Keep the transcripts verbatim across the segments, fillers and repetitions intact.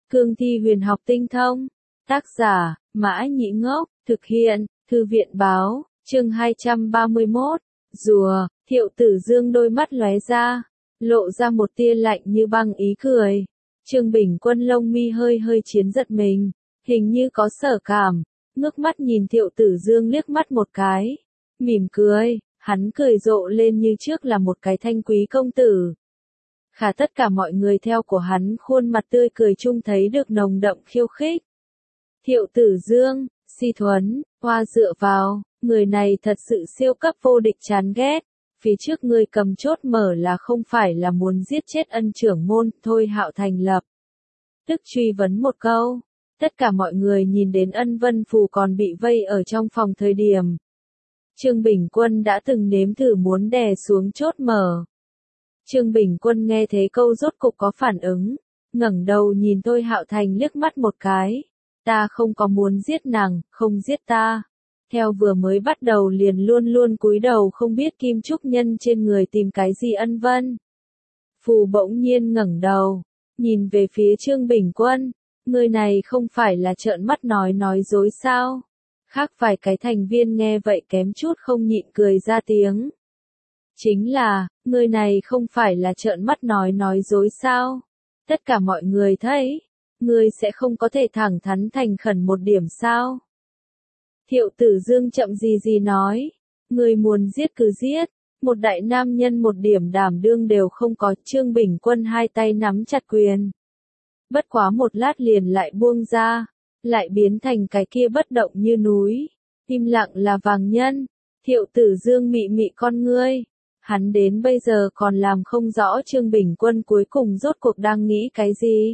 Cương thi huyền học tinh thông. Tác giả, Mã Nhĩ Ngốc, thực hiện, Thư viện Báo, chương hai trăm ba mươi mốt. Rùa, Thiệu Tử Dương đôi mắt lóe ra, lộ ra một tia lạnh như băng ý cười. Trương Bình Quân lông mi hơi hơi chiến giật mình, hình như có sở cảm, ngước mắt nhìn Thiệu Tử Dương liếc mắt một cái, mỉm cười, hắn cười rộ lên như trước là một cái thanh quý công tử. Khả tất cả mọi người theo của hắn khuôn mặt tươi cười chung thấy được nồng đậm khiêu khích. Thiệu Tử Dương, Si Thuấn, Hoa dựa vào, người này thật sự siêu cấp vô địch chán ghét. Phía trước người cầm chốt mở là không phải là muốn giết chết ân trưởng môn Thôi Hạo thành lập. Tức truy vấn một câu, tất cả mọi người nhìn đến Ân Vân Phù còn bị vây ở trong phòng thời điểm. Trương Bình Quân đã từng nếm thử muốn đè xuống chốt mở. Trương Bình Quân nghe thấy câu rốt cục có phản ứng, ngẩng đầu nhìn Thôi Hạo Thành liếc mắt một cái. Ta không có muốn giết nàng, không giết ta. Theo vừa mới bắt đầu liền luôn luôn cúi đầu không biết Kim Trúc Nhân trên người tìm cái gì Ân Vân. Phù bỗng nhiên ngẩng đầu, nhìn về phía Trương Bình Quân, người này không phải là trợn mắt nói nói dối sao? Khác vài cái thành viên nghe vậy kém chút không nhịn cười ra tiếng. Chính là, người này không phải là trợn mắt nói nói dối sao? Tất cả mọi người thấy, người sẽ không có thể thẳng thắn thành khẩn một điểm sao? Thiệu Tử Dương chậm gì gì nói, người muốn giết cứ giết, một đại nam nhân một điểm đảm đương đều không có. Trương Bình Quân hai tay nắm chặt quyền. Bất quá một lát liền lại buông ra, lại biến thành cái kia bất động như núi, im lặng là vàng nhân. Thiệu Tử Dương mị mị con ngươi, hắn đến bây giờ còn làm không rõ Trương Bình Quân cuối cùng rốt cuộc đang nghĩ cái gì.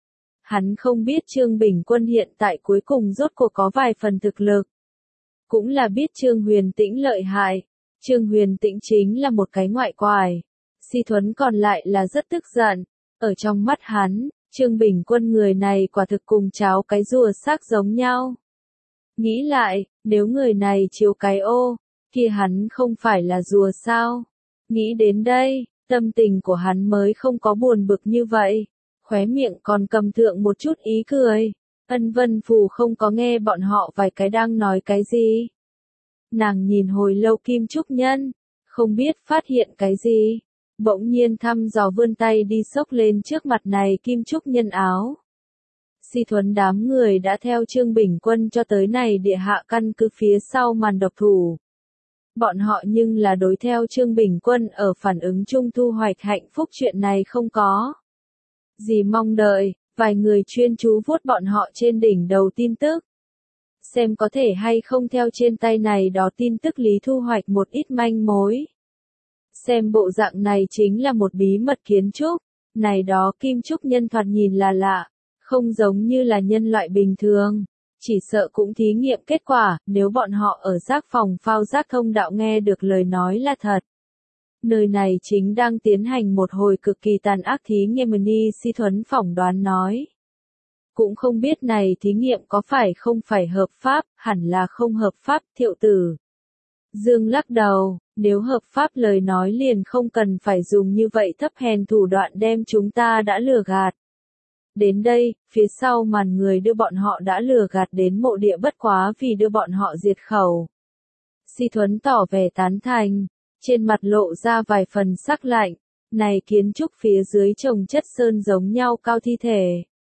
Hắn không biết Trương Bình Quân hiện tại cuối cùng rốt cuộc có vài phần thực lực. Cũng là biết Trương Huyền Tĩnh lợi hại, Trương Huyền Tĩnh chính là một cái ngoại quải. Si Thuấn còn lại là rất tức giận, ở trong mắt hắn, Trương Bình Quân người này quả thực cùng cháo cái rùa xác giống nhau. Nghĩ lại, nếu người này chiếu cái ô, kia hắn không phải là rùa sao? Nghĩ đến đây, tâm tình của hắn mới không có buồn bực như vậy, khóe miệng còn cầm thượng một chút ý cười. Ân Vân Phù không có nghe bọn họ vài cái đang nói cái gì. Nàng nhìn hồi lâu Kim Trúc Nhân, không biết phát hiện cái gì. Bỗng nhiên thăm dò vươn tay đi xốc lên trước mặt này Kim Trúc Nhân áo. Si Thuấn đám người đã theo Trương Bình Quân cho tới này địa hạ căn cứ phía sau màn độc thủ. Bọn họ nhưng là đối theo Trương Bình Quân ở phản ứng chung thu hoạch hạnh phúc chuyện này không có gì mong đợi. Vài người chuyên chú vuốt bọn họ trên đỉnh đầu tin tức. Xem có thể hay không theo trên tay này đó tin tức lý thu hoạch một ít manh mối. Xem bộ dạng này chính là một bí mật kiến trúc. Này đó Kim Trúc Nhân thoạt nhìn là lạ, không giống như là nhân loại bình thường. Chỉ sợ cũng thí nghiệm kết quả, nếu bọn họ ở giác phòng phao giác thông đạo nghe được lời nói là thật. Nơi này chính đang tiến hành một hồi cực kỳ tàn ác thí nghiệm. Ni Si Thuấn phỏng đoán nói. Cũng không biết này thí nghiệm có phải không phải hợp pháp, hẳn là không hợp pháp. Thiệu Tử Dương lắc đầu, nếu hợp pháp lời nói liền không cần phải dùng như vậy thấp hèn thủ đoạn đem chúng ta đã lừa gạt. Đến đây, phía sau màn người đưa bọn họ đã lừa gạt đến mộ địa bất quá vì đưa bọn họ diệt khẩu. Si Thuấn tỏ vẻ tán thành. Trên mặt lộ ra vài phần sắc lạnh, này kiến trúc phía dưới trồng chất sơn giống nhau cao thi thể.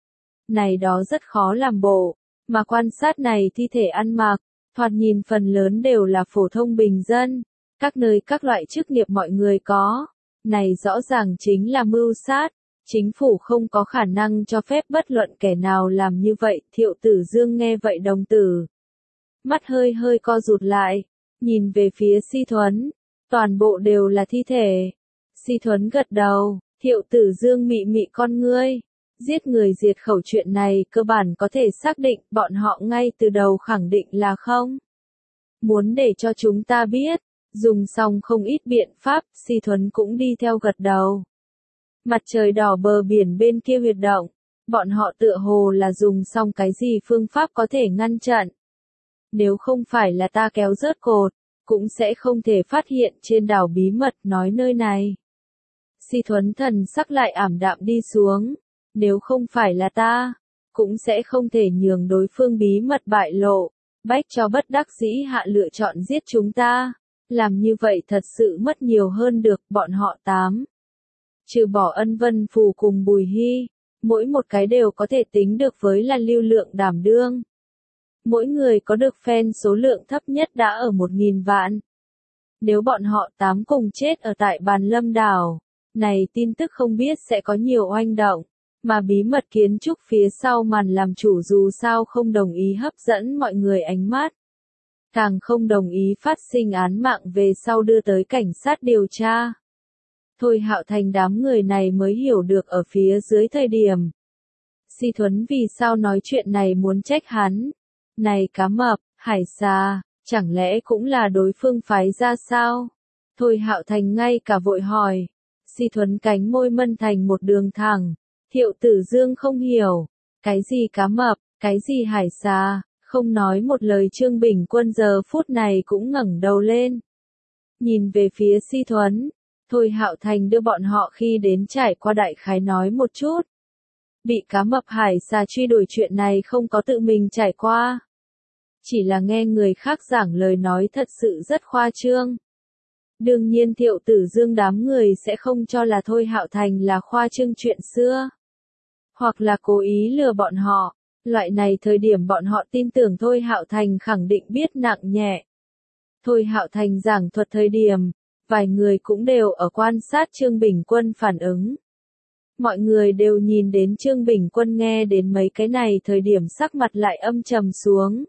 Này đó rất khó làm bộ, mà quan sát này thi thể ăn mặc, thoạt nhìn phần lớn đều là phổ thông bình dân, các nơi các loại chức nghiệp mọi người có. Này rõ ràng chính là mưu sát, chính phủ không có khả năng cho phép bất luận kẻ nào làm như vậy. Thiệu Tử Dương nghe vậy đồng tử, mắt hơi hơi co rụt lại, nhìn về phía Si Thuấn. Toàn bộ đều là thi thể. Si Thuấn gật đầu, Thiệu Tử Dương mị mị con ngươi. Giết người diệt khẩu chuyện này cơ bản có thể xác định, bọn họ ngay từ đầu khẳng định là không. Muốn để cho chúng ta biết, dùng xong không ít biện pháp, Si Thuấn cũng đi theo gật đầu. Mặt trời đỏ bờ biển bên kia huyệt động, bọn họ tựa hồ là dùng xong cái gì phương pháp có thể ngăn chặn. Nếu không phải là ta kéo rớt cột, cũng sẽ không thể phát hiện trên đảo bí mật nói nơi này. Si Thuấn thần sắc lại ảm đạm đi xuống. Nếu không phải là ta, cũng sẽ không thể nhường đối phương bí mật bại lộ, Bách cho bất đắc dĩ hạ lựa chọn giết chúng ta. Làm như vậy thật sự mất nhiều hơn được, bọn họ tám. Trừ bỏ Ân Vân Phù cùng Bùi Hy, mỗi một cái đều có thể tính được với là lưu lượng đảm đương. Mỗi người có được fan số lượng thấp nhất đã ở một nghìn vạn. Nếu bọn họ tám cùng chết ở tại Bàn Lâm Đảo, này tin tức không biết sẽ có nhiều oanh động, mà bí mật kiến trúc phía sau màn làm chủ dù sao không đồng ý hấp dẫn mọi người ánh mắt. Càng không đồng ý phát sinh án mạng về sau đưa tới cảnh sát điều tra. Thôi Hạo Thành đám người này mới hiểu được ở phía dưới thời điểm. Si Thuấn vì sao nói chuyện này muốn trách hắn. Này cá mập, hải xà, chẳng lẽ cũng là đối phương phái ra sao? Thôi Hạo Thành ngay cả vội hỏi. Si Thuấn cánh môi mân thành một đường thẳng. Thiệu Tử Dương không hiểu. Cái gì cá mập, cái gì hải xà, không nói một lời. Trương Bình Quân giờ phút này cũng ngẩng đầu lên. Nhìn về phía Si Thuấn. Thôi Hạo Thành đưa bọn họ khi đến trải qua đại khái nói một chút. Bị cá mập hải xà truy đuổi chuyện này không có tự mình trải qua. Chỉ là nghe người khác giảng lời nói thật sự rất khoa trương. Đương nhiên Thiệu Tử Dương đám người sẽ không cho là Thôi Hạo Thành là khoa trương chuyện xưa. Hoặc là cố ý lừa bọn họ. Loại này thời điểm bọn họ tin tưởng Thôi Hạo Thành khẳng định biết nặng nhẹ. Thôi Hạo Thành giảng thuật thời điểm, vài người cũng đều ở quan sát Trương Bình Quân phản ứng. Mọi người đều nhìn đến Trương Bình Quân nghe đến mấy cái này thời điểm sắc mặt lại âm trầm xuống.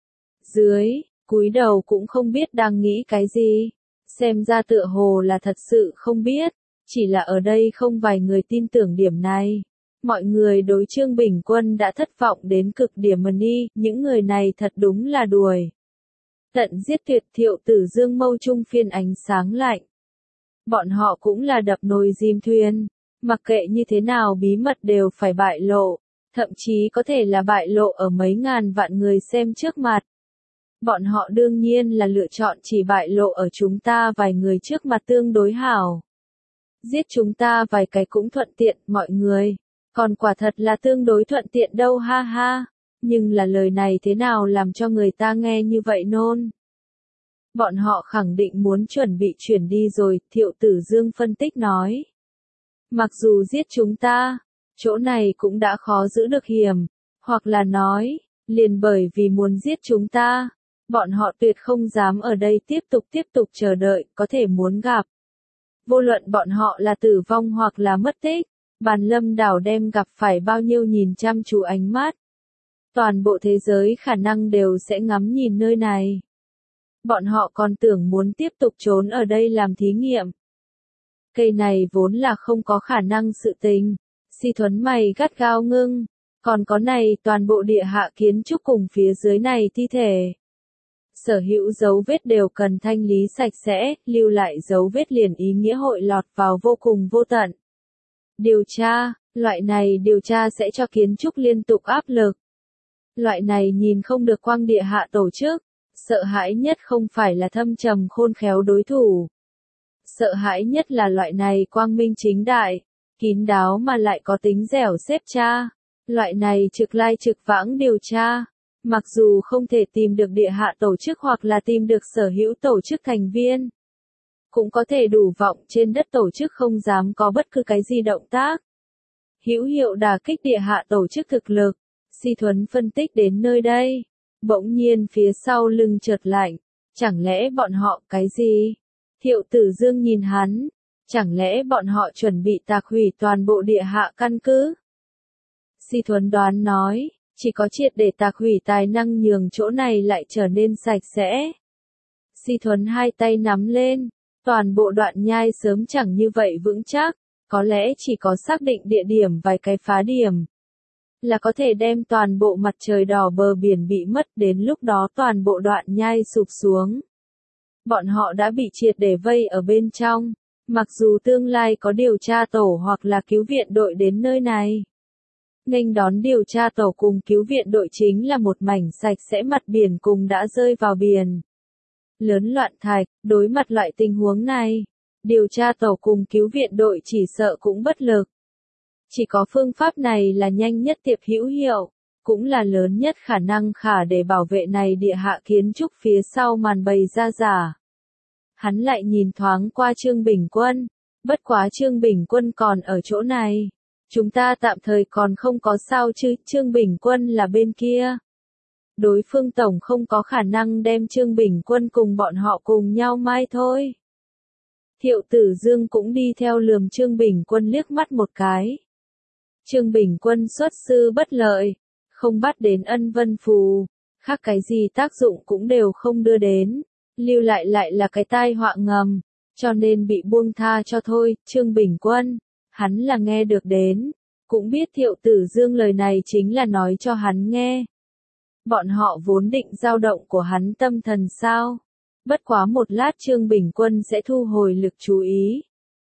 Dưới, cúi đầu cũng không biết đang nghĩ cái gì. Xem ra tựa hồ là thật sự không biết. Chỉ là ở đây không vài người tin tưởng điểm này. Mọi người đối Trương Bình Quân đã thất vọng đến cực điểm mà đi. Những người này thật đúng là đuổi. Tận giết tuyệt. Thiệu Tử Dương mâu trung phiên ánh sáng lạnh. Bọn họ cũng là đập nồi dìm thuyền. Mặc kệ như thế nào bí mật đều phải bại lộ. Thậm chí có thể là bại lộ ở mấy ngàn vạn người xem trước mặt. Bọn họ đương nhiên là lựa chọn chỉ bại lộ ở chúng ta vài người trước mặt tương đối hảo. Giết chúng ta vài cái cũng thuận tiện mọi người. Còn quả thật là tương đối thuận tiện đâu ha ha. Nhưng là lời này thế nào làm cho người ta nghe như vậy nôn. Bọn họ khẳng định muốn chuẩn bị chuyển đi rồi, Thiệu Tử Dương phân tích nói. Mặc dù giết chúng ta, chỗ này cũng đã khó giữ được hiểm. Hoặc là nói, liền bởi vì muốn giết chúng ta. Bọn họ tuyệt không dám ở đây tiếp tục tiếp tục chờ đợi, có thể muốn gặp. Vô luận bọn họ là tử vong hoặc là mất tích, Bàn Lâm Đảo đem gặp phải bao nhiêu nhìn chăm chú ánh mắt. Toàn bộ thế giới khả năng đều sẽ ngắm nhìn nơi này. Bọn họ còn tưởng muốn tiếp tục trốn ở đây làm thí nghiệm. Cây này vốn là không có khả năng sự tình. Si Thuấn mày gắt gao ngưng. Còn có này toàn bộ địa hạ kiến trúc cùng phía dưới này thi thể. Sở hữu dấu vết đều cần thanh lý sạch sẽ, lưu lại dấu vết liền ý nghĩa hội lọt vào vô cùng vô tận. Điều tra, loại này điều tra sẽ cho kiến trúc liên tục áp lực. Loại này nhìn không được quang địa hạ tổ chức, sợ hãi nhất không phải là thâm trầm khôn khéo đối thủ. Sợ hãi nhất là loại này quang minh chính đại, kín đáo mà lại có tính dẻo xếp tra. Loại này trực lai trực vãng điều tra. Mặc dù không thể tìm được địa hạ tổ chức hoặc là tìm được sở hữu tổ chức thành viên, cũng có thể đủ vọng trên đất tổ chức không dám có bất cứ cái gì động tác. Hữu hiệu đả kích địa hạ tổ chức thực lực. Si Thuấn phân tích đến nơi đây. Bỗng nhiên phía sau lưng chợt lạnh. Chẳng lẽ bọn họ cái gì? Thiệu Tử Dương nhìn hắn. Chẳng lẽ bọn họ chuẩn bị tạc hủy toàn bộ địa hạ căn cứ? Si Thuấn đoán nói. Chỉ có triệt để tạc hủy tài năng nhường chỗ này lại trở nên sạch sẽ. Si Thuấn hai tay nắm lên. Toàn bộ đoạn nhai sớm chẳng như vậy vững chắc. Có lẽ chỉ có xác định địa điểm vài cái phá điểm. Là có thể đem toàn bộ mặt trời đỏ bờ biển bị mất, đến lúc đó toàn bộ đoạn nhai sụp xuống. Bọn họ đã bị triệt để vây ở bên trong. Mặc dù tương lai có điều tra tổ hoặc là cứu viện đội đến nơi này. Nghênh đón điều tra tổ cùng cứu viện đội chính là một mảnh sạch sẽ mặt biển cùng đã rơi vào biển. Lớn loạn thạch, đối mặt loại tình huống này, điều tra tổ cùng cứu viện đội chỉ sợ cũng bất lực. Chỉ có phương pháp này là nhanh nhất tiệp hữu hiệu. cũng là lớn nhất khả năng khả để bảo vệ này địa hạ kiến trúc phía sau màn bày ra giả. Hắn lại nhìn thoáng qua Trương Bình Quân, bất quá Trương Bình Quân còn ở chỗ này. Chúng ta tạm thời còn không có sao chứ, Trương Bình Quân là bên kia. Đối phương tổng không có khả năng đem Trương Bình Quân cùng bọn họ cùng nhau mai thôi. Thiệu Tử Dương cũng đi theo lườm Trương Bình Quân liếc mắt một cái. Trương Bình Quân xuất sư bất lợi, không bắt đến ân vân phù, khác cái gì tác dụng cũng đều không đưa đến, lưu lại lại là cái tai họa ngầm, cho nên bị buông tha cho thôi. Trương Bình Quân, hắn là nghe được đến, cũng biết Thiệu Tử Dương lời này chính là nói cho hắn nghe. Bọn họ vốn định dao động của hắn tâm thần sao? Bất quá một lát Trương Bình Quân sẽ thu hồi lực chú ý.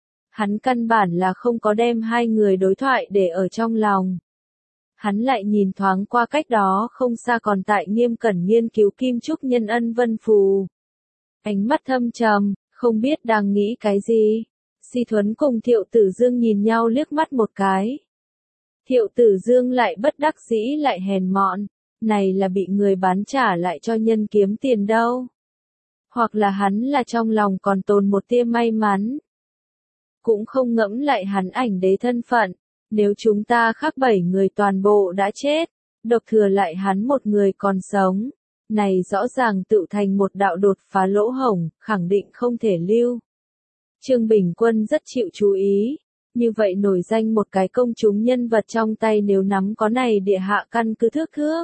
Hắn căn bản là không có đem hai người đối thoại để ở trong lòng. Hắn lại nhìn thoáng qua cách đó không xa còn tại nghiêm cẩn nghiên cứu kim trúc nhân ân vân phù. Ánh mắt thâm trầm, không biết đang nghĩ cái gì. Si Thuấn cùng Thiệu Tử Dương nhìn nhau liếc mắt một cái. Thiệu Tử Dương lại bất đắc dĩ lại hèn mọn, này là bị người bán trả lại cho nhân kiếm tiền đâu. Hoặc là hắn là trong lòng còn tồn một tia may mắn. Cũng không ngẫm lại hắn ảnh đế thân phận, nếu chúng ta khác bảy người toàn bộ đã chết, độc thừa lại hắn một người còn sống. Này rõ ràng tự thành một đạo đột phá lỗ hổng, khẳng định không thể lưu. Trương Bình Quân rất chịu chú ý, như vậy nổi danh một cái công chúng nhân vật trong tay nếu nắm có này địa hạ căn cứ thước thước.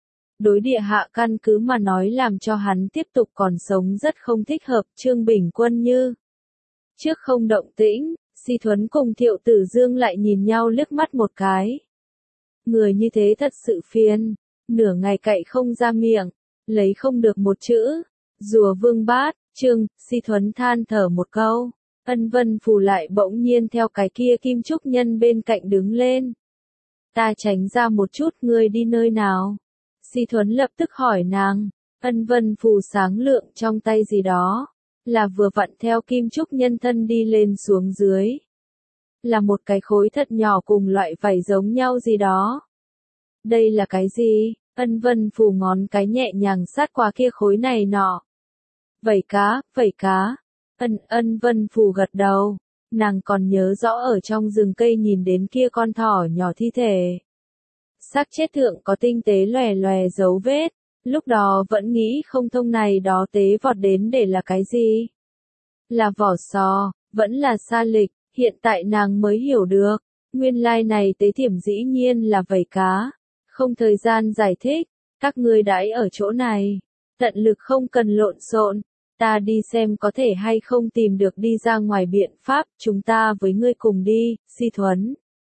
Đối địa hạ căn cứ mà nói làm cho hắn tiếp tục còn sống rất không thích hợp. Trương Bình Quân như trước không động tĩnh, Si Thuấn cùng Thiệu Tử Dương lại nhìn nhau liếc mắt một cái. Người như thế thật sự phiền, nửa ngày cậy không ra miệng, lấy không được một chữ. Rùa Vương Bát, Trương, Si Thuấn than thở một câu. Ân vân phù lại bỗng nhiên theo cái kia kim trúc nhân bên cạnh đứng lên. Ta tránh ra một chút, ngươi đi nơi nào? Si Thuấn lập tức hỏi nàng. Ân vân phù sáng lượng trong tay gì đó, là vừa vặn theo kim trúc nhân thân đi lên xuống dưới. Là một cái khối thật nhỏ cùng loại vảy giống nhau gì đó. Đây là cái gì? Ân vân phù ngón cái nhẹ nhàng sát qua kia khối này nọ. Vảy cá, vảy cá. Ân ân vân phù gật đầu. Nàng còn nhớ rõ ở trong rừng cây nhìn đến kia con thỏ nhỏ thi thể. Xác chết thượng có tinh tế lòe lòe dấu vết. Lúc đó vẫn nghĩ không thông này đó tế vọt đến để là cái gì. Là vỏ sò, vẫn là sa lịch. Hiện tại nàng mới hiểu được. Nguyên lai này tế thiểm dĩ nhiên là vảy cá. Không thời gian giải thích. Các ngươi đãi ở chỗ này. Tận lực không cần lộn xộn. Ta đi xem có thể hay không tìm được đi ra ngoài biện pháp, chúng ta với ngươi cùng đi. Si Thuấn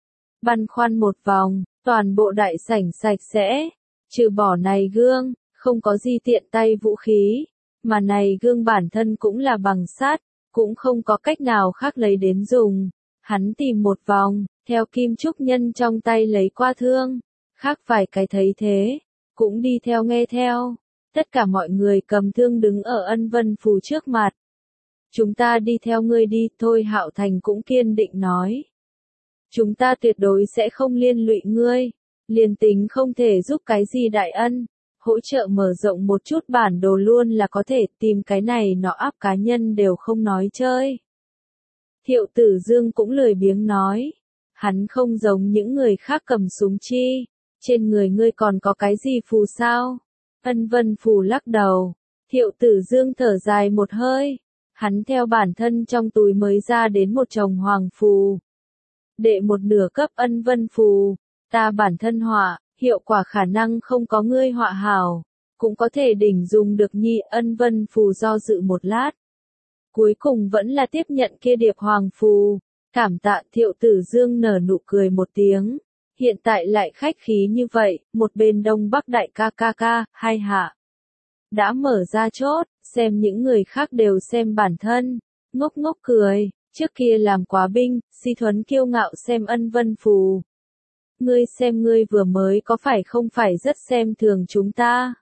băn khoăn một vòng, toàn bộ đại sảnh sạch sẽ, trừ bỏ này gương, không có gì tiện tay vũ khí, mà này gương bản thân cũng là bằng sắt, cũng không có cách nào khác lấy đến dùng. Hắn tìm một vòng, theo kim trúc nhân trong tay lấy qua thương, khác vài cái thấy thế, cũng đi theo nghe theo. Tất cả mọi người cầm thương đứng ở ân vân phù trước mặt. Chúng ta đi theo ngươi đi, thôi Hạo Thành cũng kiên định nói. Chúng ta tuyệt đối sẽ không liên lụy ngươi, liền tính không thể giúp cái gì đại ân, hỗ trợ mở rộng một chút bản đồ luôn là có thể, tìm cái này nọ áp cá nhân đều không nói chơi. Thiệu Tử Dương cũng lười biếng nói, hắn không giống những người khác cầm súng chi, trên người ngươi còn có cái gì phù sao? Ân vân phù lắc đầu, Thiệu Tử Dương thở dài một hơi, hắn theo bản thân trong túi mới ra đến một chồng hoàng phù. Đệ một nửa cấp ân vân phù, ta bản thân họa, hiệu quả khả năng không có ngươi họa hảo, cũng có thể đỉnh dùng được nhi. Ân vân phù do dự một lát. Cuối cùng vẫn là tiếp nhận kia điệp hoàng phù, cảm tạ. Thiệu Tử Dương nở nụ cười một tiếng. Hiện tại lại khách khí như vậy, một bên Đông Bắc đại ca ca ca, hai hạ. Đã mở ra chốt, xem những người khác đều xem bản thân, ngốc ngốc cười, trước kia làm quá binh, Si Thuấn kiêu ngạo xem ân vân phù. Ngươi xem ngươi vừa mới có phải không phải rất xem thường chúng ta.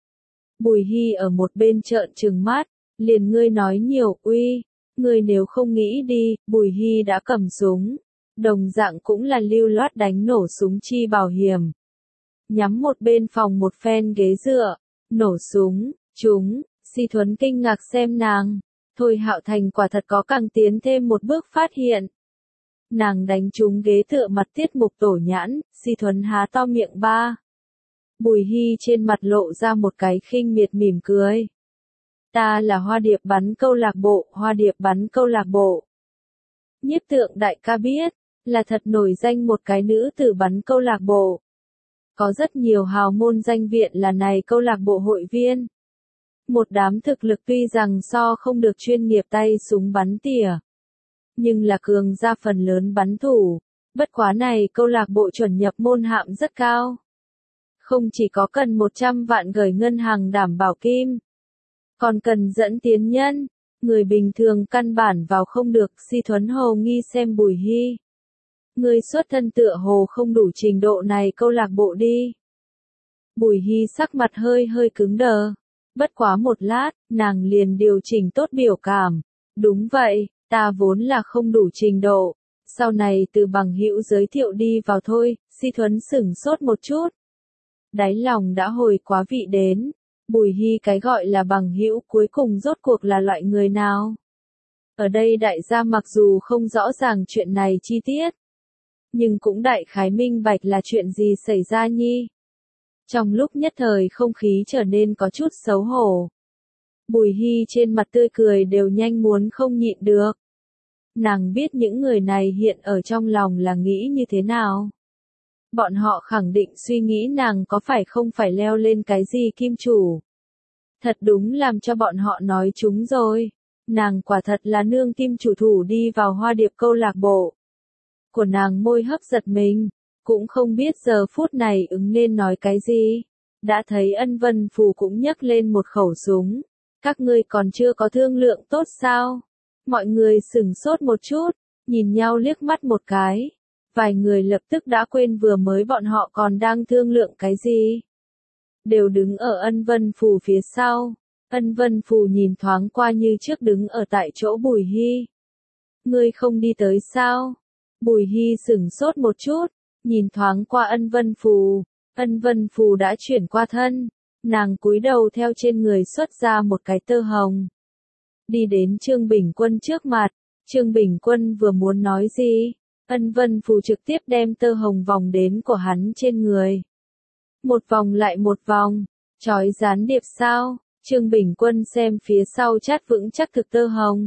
Bùi Hy ở một bên trợn trừng mắt, liền ngươi nói nhiều, uy, ngươi nếu không nghĩ đi, Bùi Hy đã cầm súng. Đồng dạng cũng là lưu loát đánh nổ súng chi bảo hiểm. nhắm một bên phòng một phen ghế dựa, nổ súng, chúng, Si Thuấn kinh ngạc xem nàng, Thôi Hạo Thành quả thật có càng tiến thêm một bước phát hiện. Nàng đánh trúng ghế tựa mặt Tiết Mục Tổ Nhãn, Si Thuấn há to miệng ba. Bùi Hy trên mặt lộ ra một cái khinh miệt mỉm cười. Ta là Hoa Điệp bắn câu lạc bộ, Hoa Điệp bắn câu lạc bộ. Nhiếp Tượng đại ca biết, là thật nổi danh một cái nữ tử bắn câu lạc bộ. Có rất nhiều hào môn danh viện là này câu lạc bộ hội viên. Một đám thực lực tuy rằng so không được chuyên nghiệp tay súng bắn tỉa, nhưng là cường ra phần lớn bắn thủ. Bất quá này câu lạc bộ chuẩn nhập môn hạm rất cao. Không chỉ có cần một trăm vạn gửi ngân hàng đảm bảo kim, còn cần dẫn tiến nhân, người bình thường căn bản vào không được. Si Thuấn hồ nghi xem Bùi Hy. Người xuất thân tựa hồ không đủ trình độ này câu lạc bộ đi. Bùi Hy sắc mặt hơi hơi cứng đờ. Bất quá một lát, nàng liền điều chỉnh tốt biểu cảm. Đúng vậy, ta vốn là không đủ trình độ. Sau này từ bằng hữu giới thiệu đi vào thôi. Si Thuấn sửng sốt một chút. Đáy lòng đã hồi quá vị đến. Bùi Hy cái gọi là bằng hữu cuối cùng rốt cuộc là loại người nào? Ở đây đại gia mặc dù không rõ ràng chuyện này chi tiết, nhưng cũng đại khái minh bạch là chuyện gì xảy ra nhi. Trong lúc nhất thời không khí trở nên có chút xấu hổ. Bùi Hy trên mặt tươi cười đều nhanh muốn không nhịn được. Nàng biết những người này hiện ở trong lòng là nghĩ như thế nào. Bọn họ khẳng định suy nghĩ nàng có phải không phải leo lên cái gì kim chủ. Thật đúng làm cho bọn họ nói chúng rồi. Nàng quả thật là nương kim chủ thủ đi vào Hoa Điệp câu lạc bộ. Của nàng môi hấp giật mình, cũng không biết giờ phút này ứng nên nói cái gì. Đã thấy Ân Vân Phù cũng nhấc lên một khẩu súng. Các ngươi còn chưa có thương lượng tốt sao? Mọi người sửng sốt một chút, nhìn nhau liếc mắt một cái. Vài người lập tức đã quên vừa mới bọn họ còn đang thương lượng cái gì. Đều đứng ở Ân Vân Phù phía sau. Ân Vân Phù nhìn thoáng qua như trước đứng ở tại chỗ Bùi Hy. Ngươi không đi tới sao? Bùi Hy sửng sốt một chút, nhìn thoáng qua Ân Vân Phù. Ân Vân Phù đã chuyển qua thân. Nàng cúi đầu theo trên người xuất ra một cái tơ hồng. Đi đến Trương Bình Quân trước mặt. Trương Bình Quân vừa muốn nói gì? Ân Vân Phù trực tiếp đem tơ hồng vòng đến của hắn trên người. Một vòng lại một vòng. Chói gián điệp sao? Trương Bình Quân xem phía sau chát vững chắc thực tơ hồng.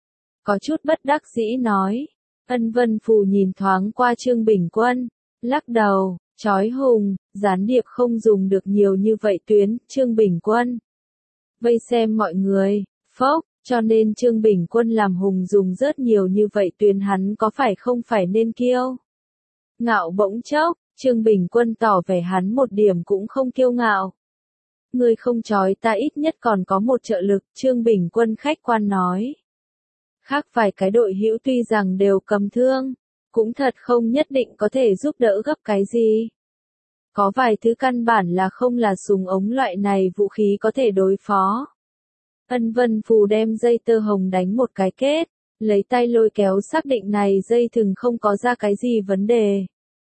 Có chút bất đắc dĩ nói. Ân Vân Phù nhìn thoáng qua Trương Bình Quân. Lắc đầu, chói hùng, gián điệp không dùng được nhiều như vậy tuyến. Trương Bình Quân vây xem mọi người, phốc. Cho nên Trương Bình Quân làm hùng dùng rất nhiều như vậy tuyến hắn có phải không phải nên kiêu ngạo. Bỗng chốc, Trương Bình Quân tỏ vẻ hắn một điểm cũng không kiêu ngạo. Người không chói ta ít nhất còn có một trợ lực, Trương Bình Quân khách quan nói. Khác vài cái đội hữu tuy rằng đều cầm thương, cũng thật không nhất định có thể giúp đỡ gấp cái gì. Có vài thứ căn bản là không là súng ống loại này vũ khí có thể đối phó. Ân Vân Phù đem dây tơ hồng đánh một cái kết, lấy tay lôi kéo xác định này dây thừng không có ra cái gì vấn đề.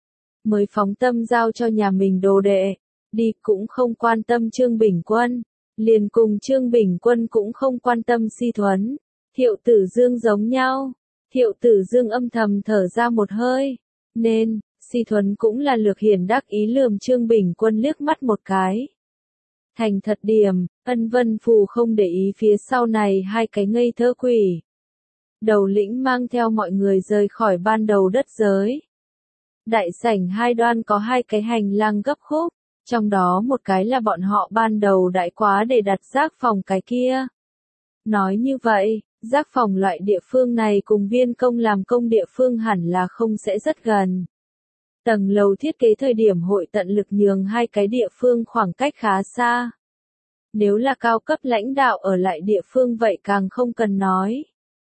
Mới phóng tâm giao cho nhà mình đồ đệ, đi cũng không quan tâm Trương Bình Quân, liền cùng Trương Bình Quân cũng không quan tâm Si Thuấn. Thiệu Tử Dương giống nhau, Thiệu Tử Dương âm thầm thở ra một hơi, nên, Si Thuấn cũng là lược hiển đắc ý lườm Trương Bình Quân liếc mắt một cái. Thành thật điểm, Ân Vân Phù không để ý phía sau này hai cái ngây thơ quỷ. Đầu lĩnh mang theo mọi người rời khỏi ban đầu đất giới. Đại sảnh hai đoan có hai cái hành lang gấp khúc, trong đó một cái là bọn họ ban đầu đại quá để đặt giác phòng cái kia. Nói như vậy, giác phòng loại địa phương này cùng viên công làm công địa phương hẳn là không sẽ rất gần. Tầng lầu thiết kế thời điểm hội tận lực nhường hai cái địa phương khoảng cách khá xa. Nếu là cao cấp lãnh đạo ở lại địa phương vậy càng không cần nói.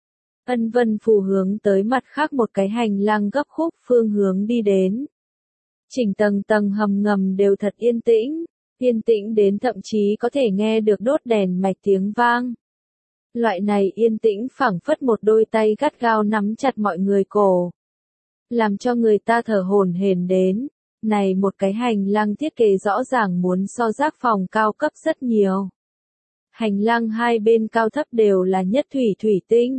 Ân Vân Phù hướng tới mặt khác một cái hành lang gấp khúc phương hướng đi đến. Chỉnh tầng tầng hầm ngầm đều thật yên tĩnh, yên tĩnh đến thậm chí có thể nghe được đốt đèn mạch tiếng vang. Loại này yên tĩnh phảng phất một đôi tay gắt gao nắm chặt mọi người cổ, làm cho người ta thở hổn hển đến. Này một cái hành lang thiết kế rõ ràng muốn so giác phòng cao cấp rất nhiều. Hành lang hai bên cao thấp đều là nhất thủy thủy tinh.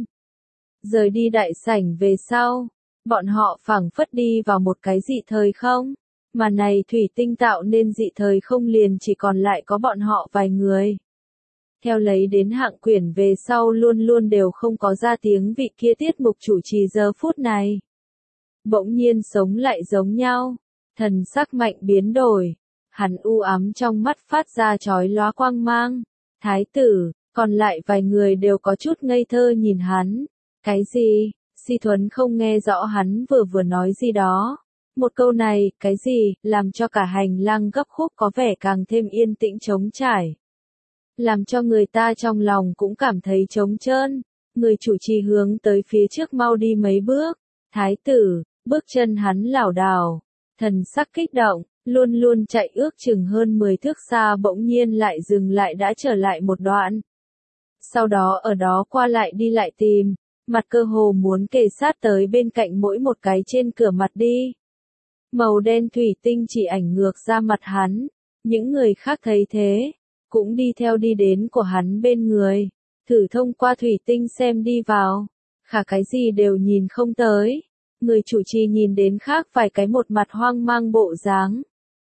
Rời đi đại sảnh về sau, bọn họ phảng phất đi vào một cái dị thời không, mà này thủy tinh tạo nên dị thời không liền chỉ còn lại có bọn họ vài người. Theo lấy đến hạng quyển về sau luôn luôn đều không có ra tiếng vị kia tiết mục chủ trì giờ phút này. Bỗng nhiên sống lại giống nhau, thần sắc mạnh biến đổi, hắn u ám trong mắt phát ra chói lóa quang mang. Thái tử, còn lại vài người đều có chút ngây thơ nhìn hắn. Cái gì? Si Thuấn không nghe rõ hắn vừa vừa nói gì đó. Một câu này, cái gì, làm cho cả hành lang gấp khúc có vẻ càng thêm yên tĩnh trống trải. Làm cho người ta trong lòng cũng cảm thấy trống trơn. Người chủ trì hướng tới phía trước mau đi mấy bước. Thái tử, bước chân hắn lảo đảo, thần sắc kích động, luôn luôn chạy ước chừng hơn mười thước xa bỗng nhiên lại dừng lại đã trở lại một đoạn. Sau đó ở đó qua lại đi lại tìm, mặt cơ hồ muốn kề sát tới bên cạnh mỗi một cái trên cửa mặt đi. Màu đen thủy tinh chỉ ảnh ngược ra mặt hắn, những người khác thấy thế, cũng đi theo đi đến của hắn bên người, thử thông qua thủy tinh xem đi vào, khả cái gì đều nhìn không tới. Người chủ trì nhìn đến khác vài cái một mặt hoang mang bộ dáng.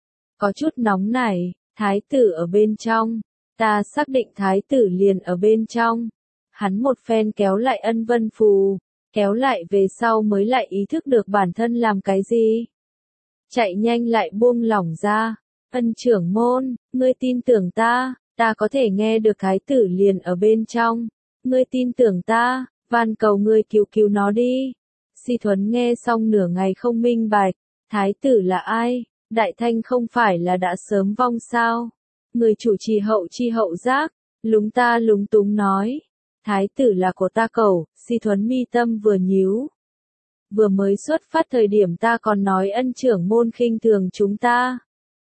Có chút nóng nảy, thái tử ở bên trong, ta xác định thái tử liền ở bên trong. Hắn một phen kéo lại ân vân phù, kéo lại về sau mới lại ý thức được bản thân làm cái gì. Chạy nhanh lại buông lỏng ra, ân trưởng môn, ngươi tin tưởng ta, ta có thể nghe được thái tử liền ở bên trong. Ngươi tin tưởng ta, van cầu ngươi cứu cứu nó đi. Si Thuấn nghe xong nửa ngày không minh bạch, thái tử là ai? Đại Thanh không phải là đã sớm vong sao? Người chủ trì hậu chi hậu giác, lúng ta lúng túng nói. Thái tử là của ta cầu, Si Thuấn mi tâm vừa nhíu. Vừa mới xuất phát thời điểm ta còn nói ân trưởng môn khinh thường chúng ta.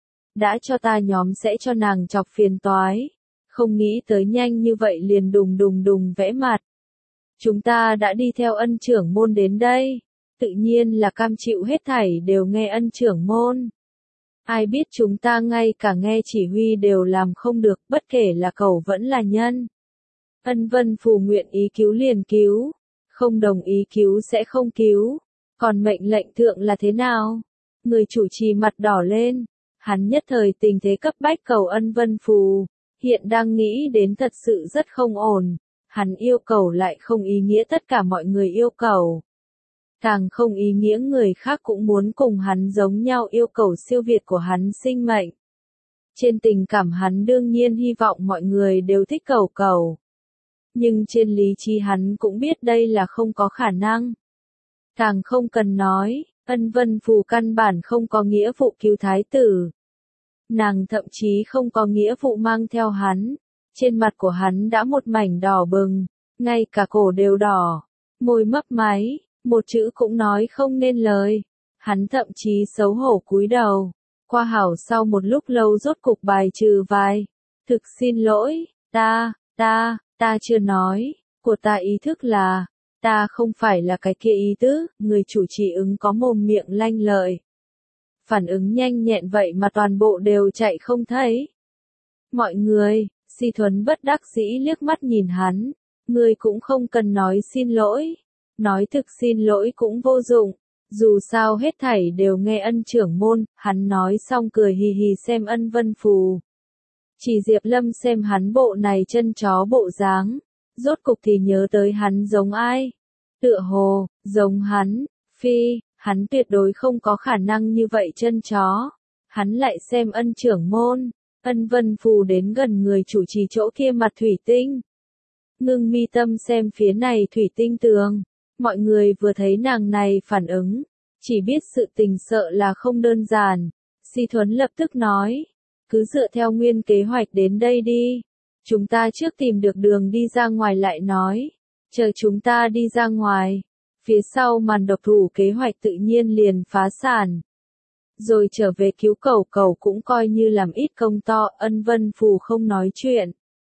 Đã cho ta nhóm sẽ cho nàng chọc phiền toái. Không nghĩ tới nhanh như vậy liền đùng đùng đùng vẽ mặt. Chúng ta đã đi theo ân trưởng môn đến đây. Tự nhiên là cam chịu hết thảy đều nghe ân trưởng môn. Ai biết chúng ta ngay cả nghe chỉ huy đều làm không được, bất kể là cầu vẫn là nhân. Ân vân phù nguyện ý cứu liền cứu, không đồng ý cứu sẽ không cứu. Còn mệnh lệnh thượng là thế nào? Người chủ trì mặt đỏ lên, hắn nhất thời tình thế cấp bách cầu ân vân phù, hiện đang nghĩ đến thật sự rất không ổn. Hắn yêu cầu lại không ý nghĩa tất cả mọi người yêu cầu. Càng không ý nghĩa người khác cũng muốn cùng hắn giống nhau yêu cầu siêu việt của hắn sinh mệnh. Trên tình cảm hắn đương nhiên hy vọng mọi người đều thích cầu cầu. Nhưng trên lý trí hắn cũng biết đây là không có khả năng. Càng không cần nói, ân vân phù căn bản không có nghĩa vụ cứu thái tử. Nàng thậm chí không có nghĩa vụ mang theo hắn. Trên mặt của hắn đã một mảnh đỏ bừng, ngay cả cổ đều đỏ, môi mấp máy, một chữ cũng nói không nên lời. Hắn thậm chí xấu hổ cúi đầu, qua hảo sau một lúc lâu rốt cục bài trừ vai. Thực xin lỗi, ta, ta, ta chưa nói, của ta ý thức là, ta không phải là cái kia ý tứ, người chủ trì ứng có mồm miệng lanh lợi. Phản ứng nhanh nhẹn vậy mà toàn bộ đều chạy không thấy. Mọi người, Si Thuấn bất đắc dĩ liếc mắt nhìn hắn, ngươi cũng không cần nói xin lỗi, nói thực xin lỗi cũng vô dụng, dù sao hết thảy đều nghe ân trưởng môn, hắn nói xong cười hì hì xem ân vân phù. Chỉ Diệp Lâm xem hắn bộ này chân chó bộ dáng, rốt cục thì nhớ tới hắn giống ai, tựa hồ, giống hắn, phi, hắn tuyệt đối không có khả năng như vậy chân chó, hắn lại xem ân trưởng môn. Ân vân phù đến gần người chủ trì chỗ kia mặt thủy tinh. Ngưng mi tâm xem phía này thủy tinh tường. Mọi người vừa thấy nàng này phản ứng. Chỉ biết sự tình sợ là không đơn giản. Si Thuấn lập tức nói. Cứ dựa theo nguyên kế hoạch đến đây đi. Chúng ta trước tìm được đường đi ra ngoài lại nói. Chờ chúng ta đi ra ngoài. Phía sau màn độc thủ kế hoạch tự nhiên liền phá sản. Rồi trở về cứu cầu cầu cũng coi như làm ít công to, ân vân phù không nói chuyện.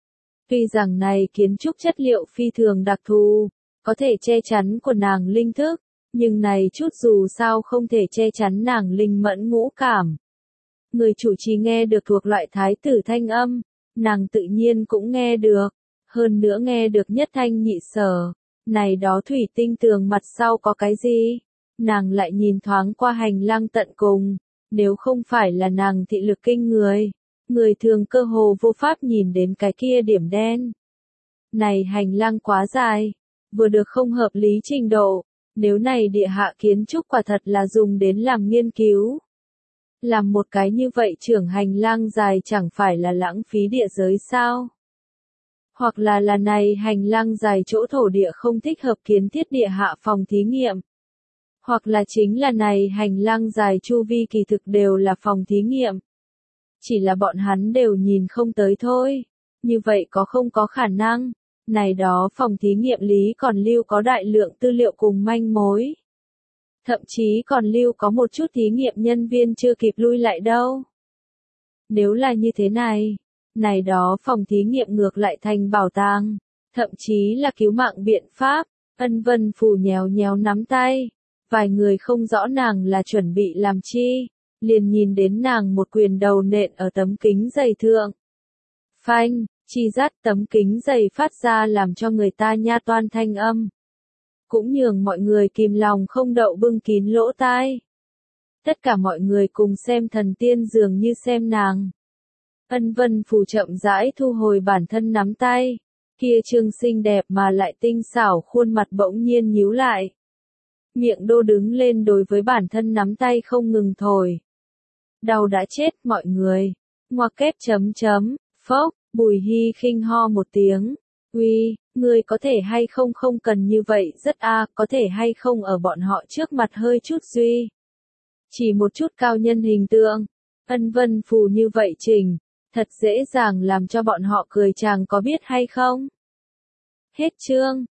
Tuy rằng này kiến trúc chất liệu phi thường đặc thù, có thể che chắn của nàng linh thức, Nhưng này chút dù sao không thể che chắn nàng linh mẫn ngũ cảm. Người chủ trì nghe được thuộc loại thái tử thanh âm, nàng tự nhiên cũng nghe được, hơn nữa nghe được nhất thanh nhị sở. Này đó thủy tinh tường mặt sau có cái gì? Nàng lại nhìn thoáng qua hành lang tận cùng, nếu không phải là nàng thị lực kinh người, người thường cơ hồ vô pháp nhìn đến cái kia điểm đen. Này hành lang quá dài, vừa được không hợp lý trình độ, nếu này địa hạ kiến trúc quả thật là dùng đến làm nghiên cứu. Làm một cái như vậy trưởng hành lang dài chẳng phải là lãng phí địa giới sao? Hoặc là là này hành lang dài chỗ thổ địa không thích hợp kiến thiết địa hạ phòng thí nghiệm. Hoặc là chính là này hành lang dài chu vi kỳ thực đều là phòng thí nghiệm. Chỉ là bọn hắn đều nhìn không tới thôi. Như vậy có không có khả năng, này đó phòng thí nghiệm lý còn lưu có đại lượng tư liệu cùng manh mối. Thậm chí còn lưu có một chút thí nghiệm nhân viên chưa kịp lui lại đâu. Nếu là như thế này, này đó phòng thí nghiệm ngược lại thành bảo tàng, thậm chí là cứu mạng biện pháp. Ân Vân Phù nhéo nhéo nắm tay, vài người không rõ nàng là chuẩn bị làm chi, liền nhìn đến nàng một quyền đầu nện ở tấm kính dày thượng. Phanh, chi rát tấm kính dày phát ra làm cho người ta nha toan thanh âm. Cũng nhường mọi người kìm lòng không đậu bưng kín lỗ tai. Tất cả mọi người cùng xem thần tiên dường như xem nàng. Ân Vân Phù chậm rãi thu hồi bản thân nắm tay, kia trương xinh đẹp mà lại tinh xảo khuôn mặt bỗng nhiên nhíu lại. Miệng đô đứng lên đối với bản thân nắm tay không ngừng thổi. Đau đã chết mọi người. Ngoặc kép chấm chấm, phốc, Bùi Hy khinh ho một tiếng. Uy, người có thể hay không không cần như vậy rất a, à, có thể hay không ở bọn họ trước mặt hơi chút duy. Chỉ một chút cao nhân hình tượng. Ân Vân Phù như vậy trình, thật dễ dàng làm cho bọn họ cười chàng có biết hay không? Hết chương.